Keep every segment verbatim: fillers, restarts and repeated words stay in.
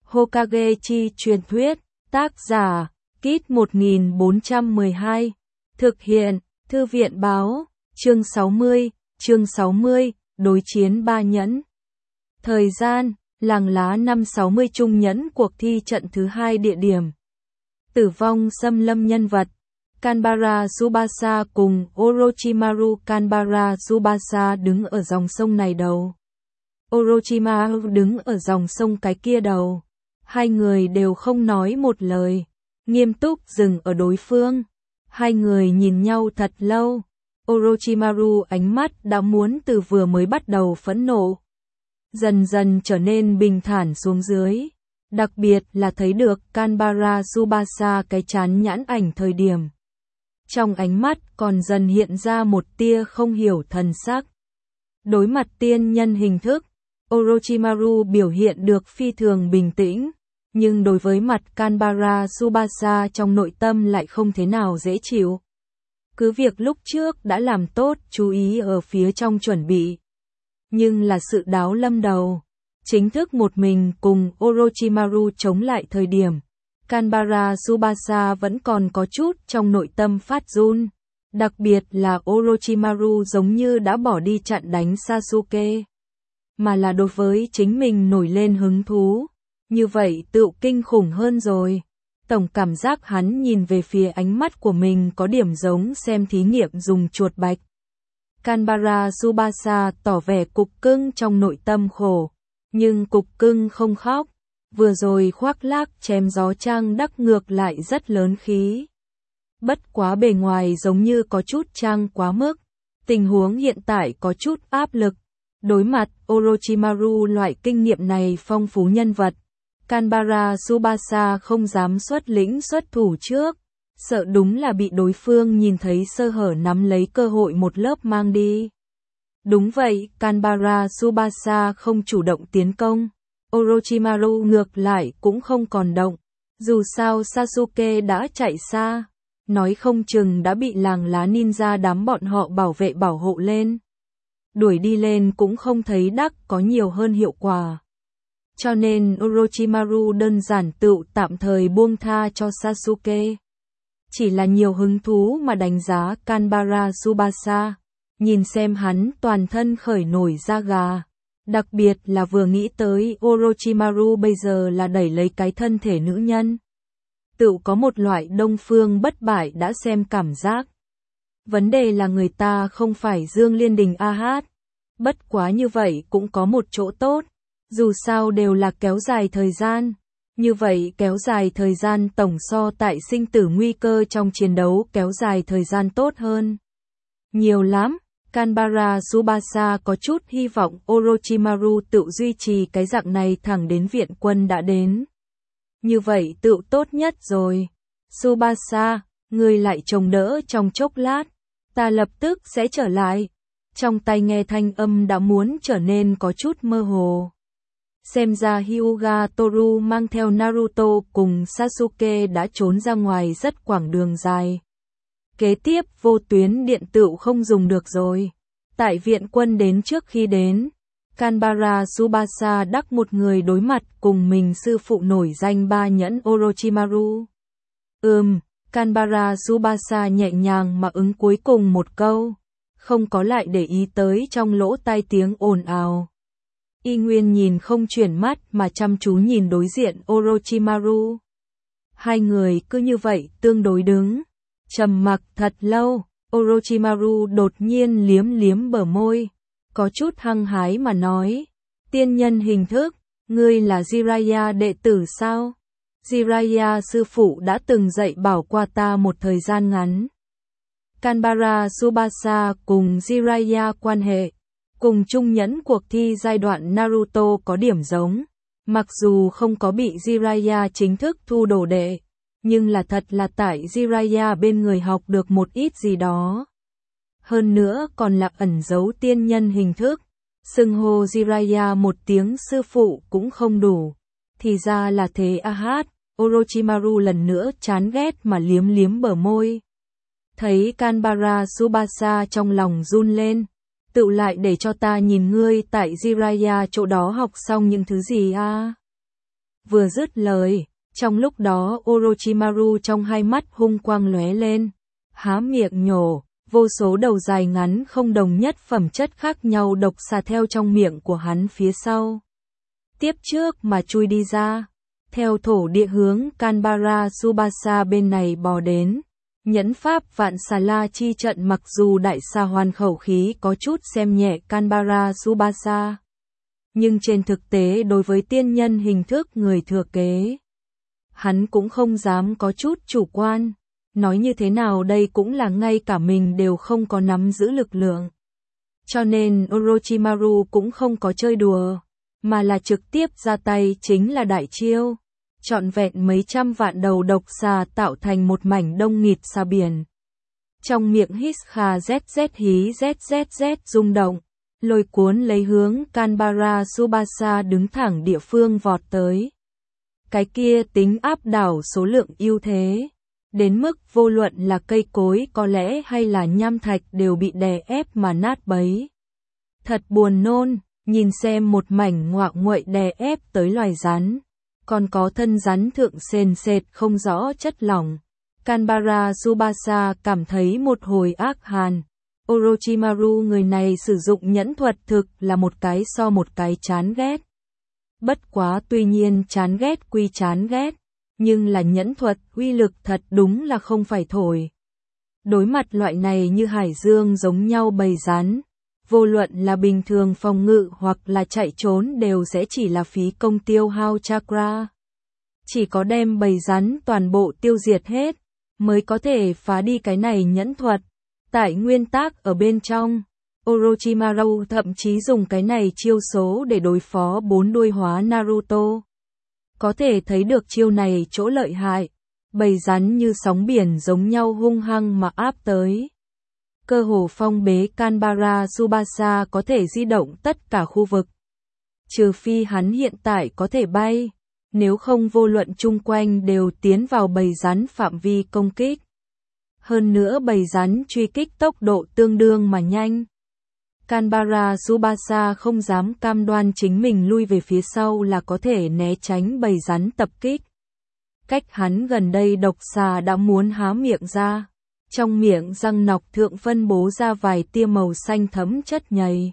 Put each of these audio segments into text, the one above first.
Hokage chi truyền thuyết, tác giả, Kit một nghìn bốn trăm mười hai, thực hiện, Thư viện báo, chương sáu mươi, chương sáu mươi, đối chiến ba nhẫn. Thời gian, làng lá năm sáu mươi trung nhẫn cuộc thi trận thứ hai địa điểm. Tử vong xâm lâm nhân vật. Kanbara Tsubasa cùng Orochimaru. Kanbara Tsubasa đứng ở dòng sông này đầu. Orochimaru đứng ở dòng sông cái kia đầu. Hai người đều không nói một lời, nghiêm túc dừng ở đối phương. Hai người nhìn nhau thật lâu. Orochimaru ánh mắt đã muốn từ vừa mới bắt đầu phẫn nộ, dần dần trở nên bình thản xuống dưới. Đặc biệt là thấy được Kanbara Tsubasa cái chán nhãn ảnh thời điểm. Trong ánh mắt còn dần hiện ra một tia không hiểu thần sắc. Đối mặt tiên nhân hình thức, Orochimaru biểu hiện được phi thường bình tĩnh, nhưng đối với mặt Kanbara Tsubasa trong nội tâm lại không thế nào dễ chịu. Cứ việc lúc trước đã làm tốt chú ý ở phía trong chuẩn bị, nhưng là sự đáo lâm đầu, chính thức một mình cùng Orochimaru chống lại thời điểm, Kanbara Tsubasa vẫn còn có chút trong nội tâm phát run, đặc biệt là Orochimaru giống như đã bỏ đi chặn đánh Sasuke, mà là đối với chính mình nổi lên hứng thú, như vậy tựu kinh khủng hơn rồi. Tổng cảm giác hắn nhìn về phía ánh mắt của mình có điểm giống xem thí nghiệm dùng chuột bạch. Kanbara Tsubasa tỏ vẻ cục cưng trong nội tâm khổ, nhưng cục cưng không khóc. Vừa rồi khoác lác chém gió trang đắc ngược lại rất lớn khí. Bất quá bề ngoài giống như có chút trang quá mức. Tình huống hiện tại có chút áp lực. Đối mặt Orochimaru loại kinh nghiệm này phong phú nhân vật, Kanbara Tsubasa không dám xuất lĩnh xuất thủ trước, sợ đúng là bị đối phương nhìn thấy sơ hở nắm lấy cơ hội một lớp mang đi. Đúng vậy, Kanbara Tsubasa không chủ động tiến công, Orochimaru ngược lại cũng không còn động, dù sao Sasuke đã chạy xa, nói không chừng đã bị làng lá ninja đám bọn họ bảo vệ bảo hộ lên. Đuổi đi lên cũng không thấy đắc có nhiều hơn hiệu quả. Cho nên Orochimaru đơn giản tựu tạm thời buông tha cho Sasuke. Chỉ là nhiều hứng thú mà đánh giá Kanbara Tsubasa, nhìn xem hắn toàn thân khởi nổi da gà. Đặc biệt là vừa nghĩ tới Orochimaru bây giờ là đẩy lấy cái thân thể nữ nhân. Tựu có một loại đông phương bất bại đã xem cảm giác. Vấn đề là người ta không phải Dương Liên Đình a hát. Bất quá như vậy cũng có một chỗ tốt. Dù sao đều là kéo dài thời gian. Như vậy kéo dài thời gian tổng so tại sinh tử nguy cơ trong chiến đấu kéo dài thời gian tốt hơn. Nhiều lắm. Kanbara Tsubasa có chút hy vọng Orochimaru tự duy trì cái dạng này thẳng đến viện quân đã đến. Như vậy tự tốt nhất rồi. Tsubasa, ngươi lại trông đỡ trong chốc lát. Ta lập tức sẽ trở lại. Trong tai nghe thanh âm đã muốn trở nên có chút mơ hồ. Xem ra Hyuga Toru mang theo Naruto cùng Sasuke đã trốn ra ngoài rất quãng đường dài. Kế tiếp vô tuyến điện tựu không dùng được rồi. Tại viện quân đến trước khi đến, Kanbara Tsubasa đắc một người đối mặt cùng mình sư phụ nổi danh ba nhẫn Orochimaru. Ừm, Kanbara Tsubasa nhẹ nhàng mà ứng cuối cùng một câu, không có lại để ý tới trong lỗ tai tiếng ồn ào. Y Nguyên nhìn không chuyển mắt mà chăm chú nhìn đối diện Orochimaru. Hai người cứ như vậy tương đối đứng, trầm mặc thật lâu. Orochimaru đột nhiên liếm liếm bờ môi, có chút hăng hái mà nói, tiên nhân hình thức, ngươi là Jiraiya đệ tử sao? Jiraiya sư phụ đã từng dạy bảo qua ta một thời gian ngắn. Kanbara Tsubasa cùng Jiraiya quan hệ, cùng chung nhẫn cuộc thi giai đoạn Naruto có điểm giống, mặc dù không có bị Jiraiya chính thức thu đồ đệ. Nhưng là thật là tại Jiraiya bên người học được một ít gì đó. Hơn nữa còn là ẩn giấu tiên nhân hình thức. Xưng hô Jiraiya một tiếng sư phụ cũng không đủ. Thì ra là thế a hát. Orochimaru lần nữa chán ghét mà liếm liếm bờ môi. Thấy Kanbara Tsubasa trong lòng run lên. Tự lại để cho ta nhìn ngươi tại Jiraiya chỗ đó học xong những thứ gì a? Vừa dứt lời, trong lúc đó Orochimaru trong hai mắt hung quang lóe lên, há miệng nhổ, vô số đầu dài ngắn không đồng nhất phẩm chất khác nhau độc xà theo trong miệng của hắn phía sau. Tiếp trước mà chui đi ra, theo thổ địa hướng Kanbara Tsubasa bên này bò đến. Nhẫn pháp vạn xà la chi trận mặc dù đại xà hoàn khẩu khí có chút xem nhẹ Kanbara Tsubasa, nhưng trên thực tế đối với tiên nhân hình thức người thừa kế, hắn cũng không dám có chút chủ quan. Nói như thế nào đây cũng là ngay cả mình đều không có nắm giữ lực lượng. Cho nên Orochimaru cũng không có chơi đùa, mà là trực tiếp ra tay chính là đại chiêu. Trọn vẹn mấy trăm vạn đầu độc xà tạo thành một mảnh đông nghịt xà biển. Trong miệng hít kha zz hí zzz rung động, lôi cuốn lấy hướng Kanbara Tsubasa đứng thẳng địa phương vọt tới. Cái kia tính áp đảo số lượng ưu thế, đến mức vô luận là cây cối có lẽ hay là nham thạch đều bị đè ép mà nát bấy. Thật buồn nôn, nhìn xem một mảnh ngoạ nguậy đè ép tới loài rắn. Còn có thân rắn thượng sền sệt không rõ chất lỏng. Kanbara Tsubasa cảm thấy một hồi ác hàn. Orochimaru người này sử dụng nhẫn thuật thực là một cái so một cái chán ghét. Bất quá tuy nhiên chán ghét quy chán ghét, nhưng là nhẫn thuật uy lực thật đúng là không phải thổi. Đối mặt loại này như hải dương giống nhau bầy rắn, vô luận là bình thường phòng ngự hoặc là chạy trốn đều sẽ chỉ là phí công tiêu hao chakra. Chỉ có đem bầy rắn toàn bộ tiêu diệt hết, mới có thể phá đi cái này nhẫn thuật. Tại nguyên tắc ở bên trong, Orochimaru thậm chí dùng cái này chiêu số để đối phó bốn đuôi hóa Naruto. Có thể thấy được chiêu này chỗ lợi hại, bầy rắn như sóng biển giống nhau hung hăng mà áp tới. Cơ hồ phong bế Kanbara Tsubasa có thể di động tất cả khu vực. Trừ phi hắn hiện tại có thể bay, nếu không vô luận chung quanh đều tiến vào bầy rắn phạm vi công kích. Hơn nữa bầy rắn truy kích tốc độ tương đương mà nhanh. Kanbara Tsubasa không dám cam đoan chính mình lui về phía sau là có thể né tránh bầy rắn tập kích. Cách hắn gần đây độc xà đã muốn há miệng ra. Trong miệng răng nọc thượng phân bố ra vài tia màu xanh thấm chất nhầy.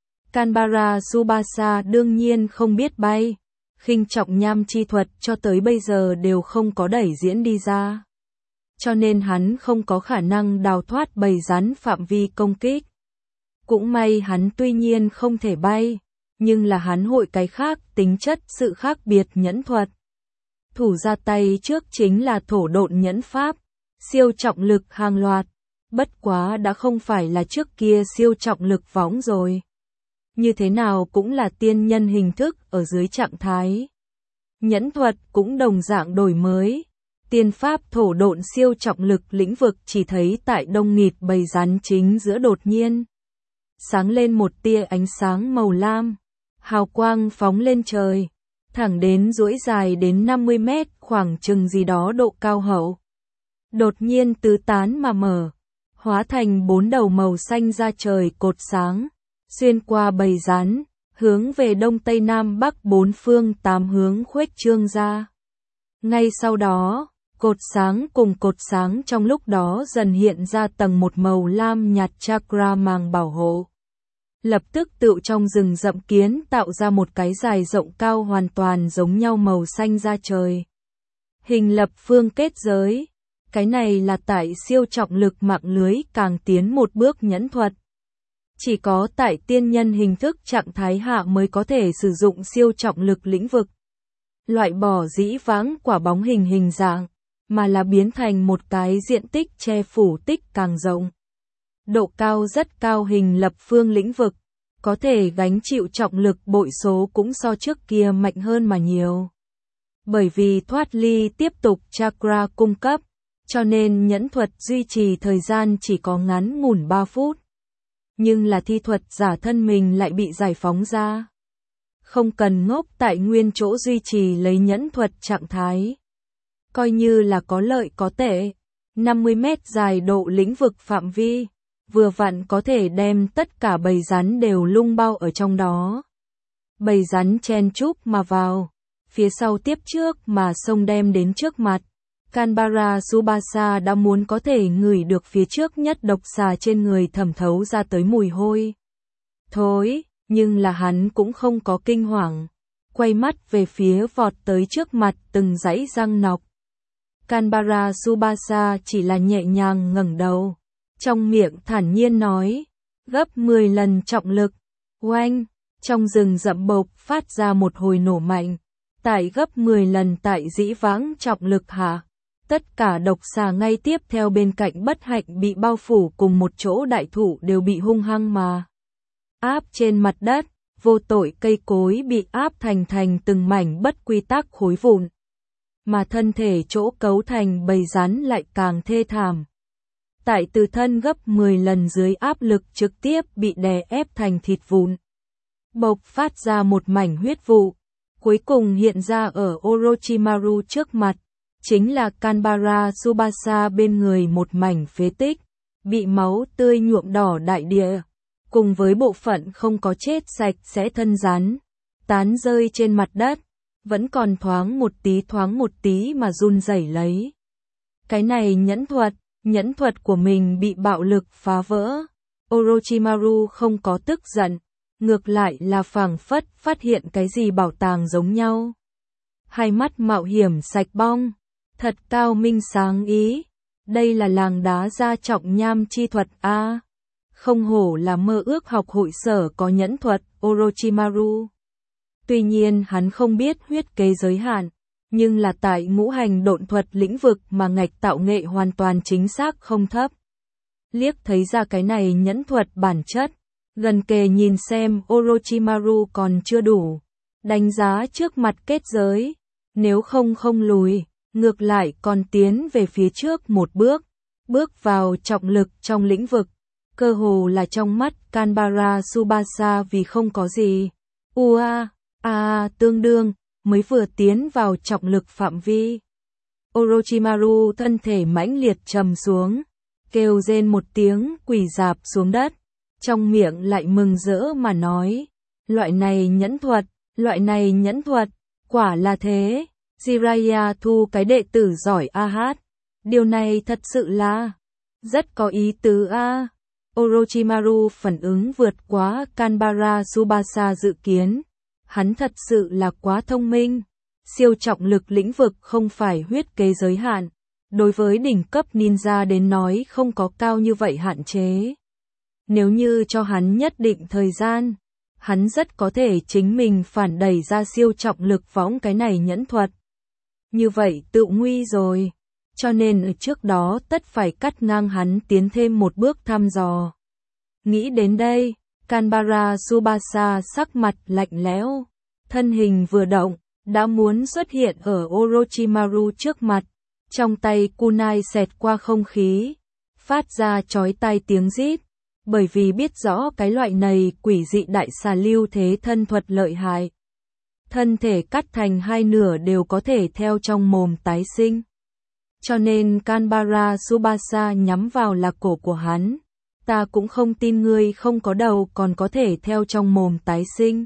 Kanbara Tsubasa đương nhiên không biết bay, khinh trọng nham chi thuật cho tới bây giờ đều không có đẩy diễn đi ra. Cho nên hắn không có khả năng đào thoát bầy rắn phạm vi công kích. Cũng may hắn tuy nhiên không thể bay, nhưng là hắn hội cái khác tính chất sự khác biệt nhẫn thuật. Thủ ra tay trước chính là thổ độn nhẫn pháp. Siêu trọng lực hàng loạt, bất quá đã không phải là trước kia siêu trọng lực võng rồi. Như thế nào cũng là tiên nhân hình thức ở dưới trạng thái. Nhẫn thuật cũng đồng dạng đổi mới. Tiên pháp thổ độn siêu trọng lực lĩnh vực chỉ thấy tại đông nghịt bầy rắn chính giữa đột nhiên. Sáng lên một tia ánh sáng màu lam, hào quang phóng lên trời, thẳng đến duỗi dài đến năm mươi mét khoảng chừng gì đó độ cao hậu. Đột nhiên tứ tán mà mở, hóa thành bốn đầu màu xanh ra trời cột sáng, xuyên qua bầy rắn, hướng về đông tây nam bắc bốn phương tám hướng khuếch trương ra. Ngay sau đó, cột sáng cùng cột sáng trong lúc đó dần hiện ra tầng một màu lam nhạt chakra màng bảo hộ. Lập tức tựu trong rừng rậm kiến tạo ra một cái dài rộng cao hoàn toàn giống nhau màu xanh ra trời. Hình lập phương kết giới. Cái này là tại siêu trọng lực mạng lưới càng tiến một bước nhẫn thuật. Chỉ có tại tiên nhân hình thức trạng thái hạ mới có thể sử dụng siêu trọng lực lĩnh vực. Loại bỏ dĩ vãng quả bóng hình hình dạng, mà là biến thành một cái diện tích che phủ tích càng rộng. Độ cao rất cao hình lập phương lĩnh vực, có thể gánh chịu trọng lực bội số cũng so trước kia mạnh hơn mà nhiều. Bởi vì thoát ly tiếp tục chakra cung cấp, cho nên nhẫn thuật duy trì thời gian chỉ có ngắn ngủn ba phút. Nhưng là thi thuật giả thân mình lại bị giải phóng ra. Không cần ngốc tại nguyên chỗ duy trì lấy nhẫn thuật trạng thái. Coi như là có lợi có tệ, năm mươi mét dài độ lĩnh vực phạm vi, vừa vặn có thể đem tất cả bầy rắn đều lung bao ở trong đó. Bầy rắn chen chúc mà vào, phía sau tiếp trước mà sông đem đến trước mặt. Kanbara Tsubasa đã muốn có thể ngửi được phía trước nhất độc xà trên người thẩm thấu ra tới mùi hôi thối, nhưng là hắn cũng không có kinh hoàng, quay mắt về phía vọt tới trước mặt từng dãy răng nọc. Kanbara Tsubasa chỉ là nhẹ nhàng ngẩng đầu, trong miệng thản nhiên nói, gấp mười lần trọng lực. Oanh, trong rừng rậm bộc phát ra một hồi nổ mạnh, tại gấp mười lần tại dĩ vãng trọng lực hạ. Tất cả độc xà ngay tiếp theo bên cạnh bất hạnh bị bao phủ cùng một chỗ đại thụ đều bị hung hăng mà áp trên mặt đất, vô tội cây cối bị áp thành thành từng mảnh bất quy tắc khối vụn, mà thân thể chỗ cấu thành bầy rắn lại càng thê thảm. Tại từ thân gấp mười lần dưới áp lực trực tiếp bị đè ép thành thịt vụn, bộc phát ra một mảnh huyết vụ, cuối cùng hiện ra ở Orochimaru trước mặt. Chính là Kanbara Tsubasa bên người một mảnh phế tích, bị máu tươi nhuộm đỏ đại địa, cùng với bộ phận không có chết sạch sẽ thân rắn, tán rơi trên mặt đất, vẫn còn thoáng một tí thoáng một tí mà run rẩy lấy. Cái này nhẫn thuật, nhẫn thuật của mình bị bạo lực phá vỡ. Orochimaru không có tức giận, ngược lại là phảng phất phát hiện cái gì bảo tàng giống nhau. Hai mắt mạo hiểm sạch bong. Thật cao minh sáng ý, đây là làng đá gia trọng nham chi thuật a. À, không hổ là mơ ước học hội sở có nhẫn thuật, Orochimaru. Tuy nhiên hắn không biết huyết kế giới hạn, nhưng là tại ngũ hành độn thuật lĩnh vực mà ngạch tạo nghệ hoàn toàn chính xác không thấp. Liếc thấy ra cái này nhẫn thuật bản chất, gần kề nhìn xem Orochimaru còn chưa đủ, đánh giá trước mặt kết giới, nếu không không lùi. Ngược lại còn tiến về phía trước một bước, bước vào trọng lực trong lĩnh vực, cơ hồ là trong mắt Kanbara Tsubasa vì không có gì. Ua, a, à, tương đương, mới vừa tiến vào trọng lực phạm vi. Orochimaru thân thể mãnh liệt trầm xuống, kêu rên một tiếng quỳ rạp xuống đất, trong miệng lại mừng rỡ mà nói, loại này nhẫn thuật, loại này nhẫn thuật, quả là thế. Jiraiya thu cái đệ tử giỏi a hát. Điều này thật sự là rất có ý tứ a. À. Orochimaru phản ứng vượt quá Kanbara Tsubasa dự kiến. Hắn thật sự là quá thông minh. Siêu trọng lực lĩnh vực không phải huyết kế giới hạn. Đối với đỉnh cấp ninja đến nói không có cao như vậy hạn chế. Nếu như cho hắn nhất định thời gian, hắn rất có thể chính mình phản đẩy ra siêu trọng lực võng cái này nhẫn thuật. Như vậy tự nguy rồi, cho nên ở trước đó tất phải cắt ngang hắn tiến thêm một bước thăm dò. Nghĩ đến đây, Kanbara Tsubasa sắc mặt lạnh lẽo, thân hình vừa động, đã muốn xuất hiện ở Orochimaru trước mặt, trong tay kunai xẹt qua không khí, phát ra chói tai tiếng rít, bởi vì biết rõ cái loại này quỷ dị đại xà lưu thế thân thuật lợi hại. Thân thể cắt thành hai nửa đều có thể theo trong mồm tái sinh. Cho nên Kanbara Tsubasa nhắm vào là cổ của hắn. Ta cũng không tin ngươi không có đầu còn có thể theo trong mồm tái sinh.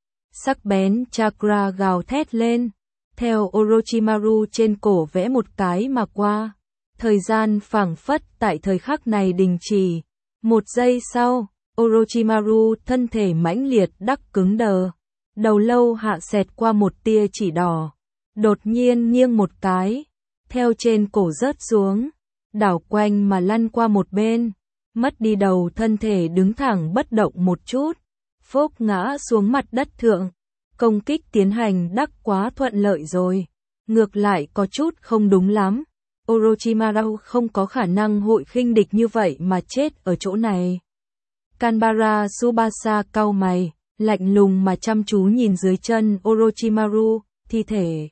Sắc bén chakra gào thét lên, theo Orochimaru trên cổ vẽ một cái mà qua. Thời gian phảng phất tại thời khắc này đình chỉ. Một giây sau, Orochimaru thân thể mãnh liệt đắc cứng đờ. Đầu lâu hạ xẹt qua một tia chỉ đỏ, đột nhiên nghiêng một cái, theo trên cổ rớt xuống, đảo quanh mà lăn qua một bên, mất đi đầu thân thể đứng thẳng bất động một chút, phốc ngã xuống mặt đất thượng, công kích tiến hành đắc quá thuận lợi rồi, ngược lại có chút không đúng lắm, Orochimaru không có khả năng hội khinh địch như vậy mà chết ở chỗ này. Kanbara Tsubasa cau mày, lạnh lùng mà chăm chú nhìn dưới chân Orochimaru, thi thể.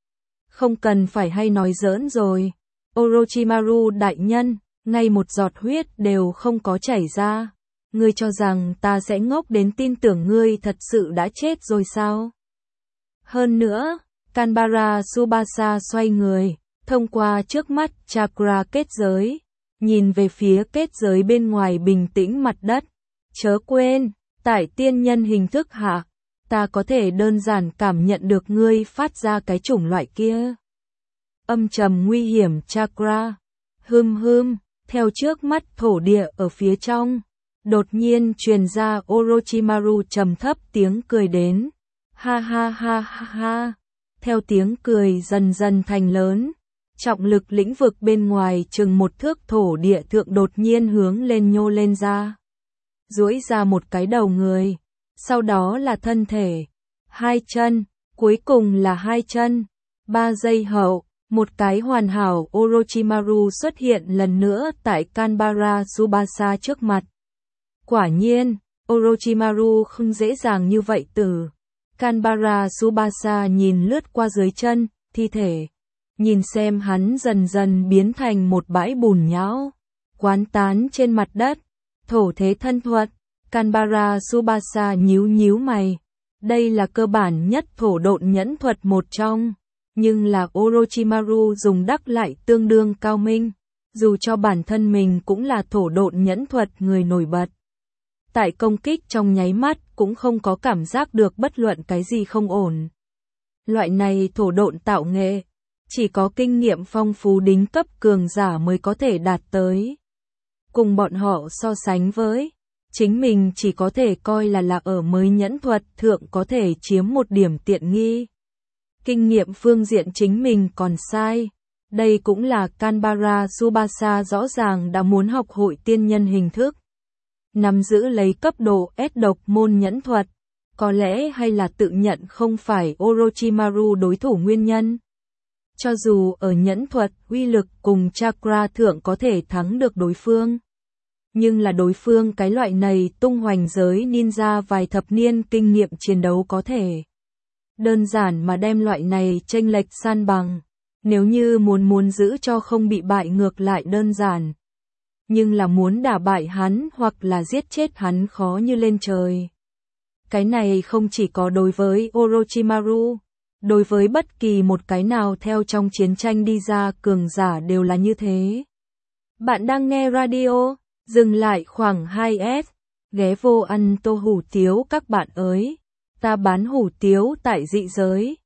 Không cần phải hay nói giỡn rồi. Orochimaru đại nhân, ngay một giọt huyết đều không có chảy ra. Ngươi cho rằng ta sẽ ngốc đến tin tưởng ngươi thật sự đã chết rồi sao? Hơn nữa, Kanbara Tsubasa xoay người, thông qua trước mắt chakra kết giới, nhìn về phía kết giới bên ngoài bình tĩnh mặt đất. Chớ quên, tại tiên nhân hình thức hạ, ta có thể đơn giản cảm nhận được ngươi phát ra cái chủng loại kia. Âm trầm nguy hiểm chakra. Hưm hưm, theo trước mắt thổ địa ở phía trong, đột nhiên truyền ra Orochimaru trầm thấp tiếng cười đến. Ha ha ha ha ha. Theo tiếng cười dần dần thành lớn, trọng lực lĩnh vực bên ngoài chừng một thước thổ địa thượng đột nhiên hướng lên nhô lên ra. Duỗi ra một cái đầu người, sau đó là thân thể, hai chân, cuối cùng là hai chân. Ba giây hậu, một cái hoàn hảo Orochimaru xuất hiện lần nữa tại Kanbara Tsubasa trước mặt. Quả nhiên, Orochimaru không dễ dàng như vậy từ Kanbara Tsubasa nhìn lướt qua dưới chân, thi thể. Nhìn xem hắn dần dần biến thành một bãi bùn nhão, quán tán trên mặt đất. Thổ thế thân thuật, Kanbara Tsubasa nhíu nhíu mày. Đây là cơ bản nhất thổ độn nhẫn thuật một trong, nhưng là Orochimaru dùng đắc lại tương đương cao minh, dù cho bản thân mình cũng là thổ độn nhẫn thuật người nổi bật. Tại công kích trong nháy mắt cũng không có cảm giác được bất luận cái gì không ổn. Loại này thổ độn tạo nghệ, chỉ có kinh nghiệm phong phú đỉnh cấp cường giả mới có thể đạt tới. Cùng bọn họ so sánh với, chính mình chỉ có thể coi là là ở mới nhẫn thuật thượng có thể chiếm một điểm tiện nghi. Kinh nghiệm phương diện chính mình còn sai. Đây cũng là Kanbara Tsubasa rõ ràng đã muốn học hội tiên nhân hình thức. Nắm giữ lấy cấp độ S độc môn nhẫn thuật, có lẽ hay là tự nhận không phải Orochimaru đối thủ nguyên nhân. Cho dù ở nhẫn thuật, uy lực cùng chakra thượng có thể thắng được đối phương. Nhưng là đối phương cái loại này tung hoành giới ninja vài thập niên kinh nghiệm chiến đấu có thể. Đơn giản mà đem loại này chênh lệch san bằng. Nếu như muốn muốn giữ cho không bị bại ngược lại đơn giản. Nhưng là muốn đả bại hắn hoặc là giết chết hắn khó như lên trời. Cái này không chỉ có đối với Orochimaru, đối với bất kỳ một cái nào theo trong chiến tranh đi ra cường giả đều là như thế. Bạn đang nghe radio, dừng lại khoảng hai S, ghé vô ăn tô hủ tiếu các bạn ơi, ta bán hủ tiếu tại dị giới.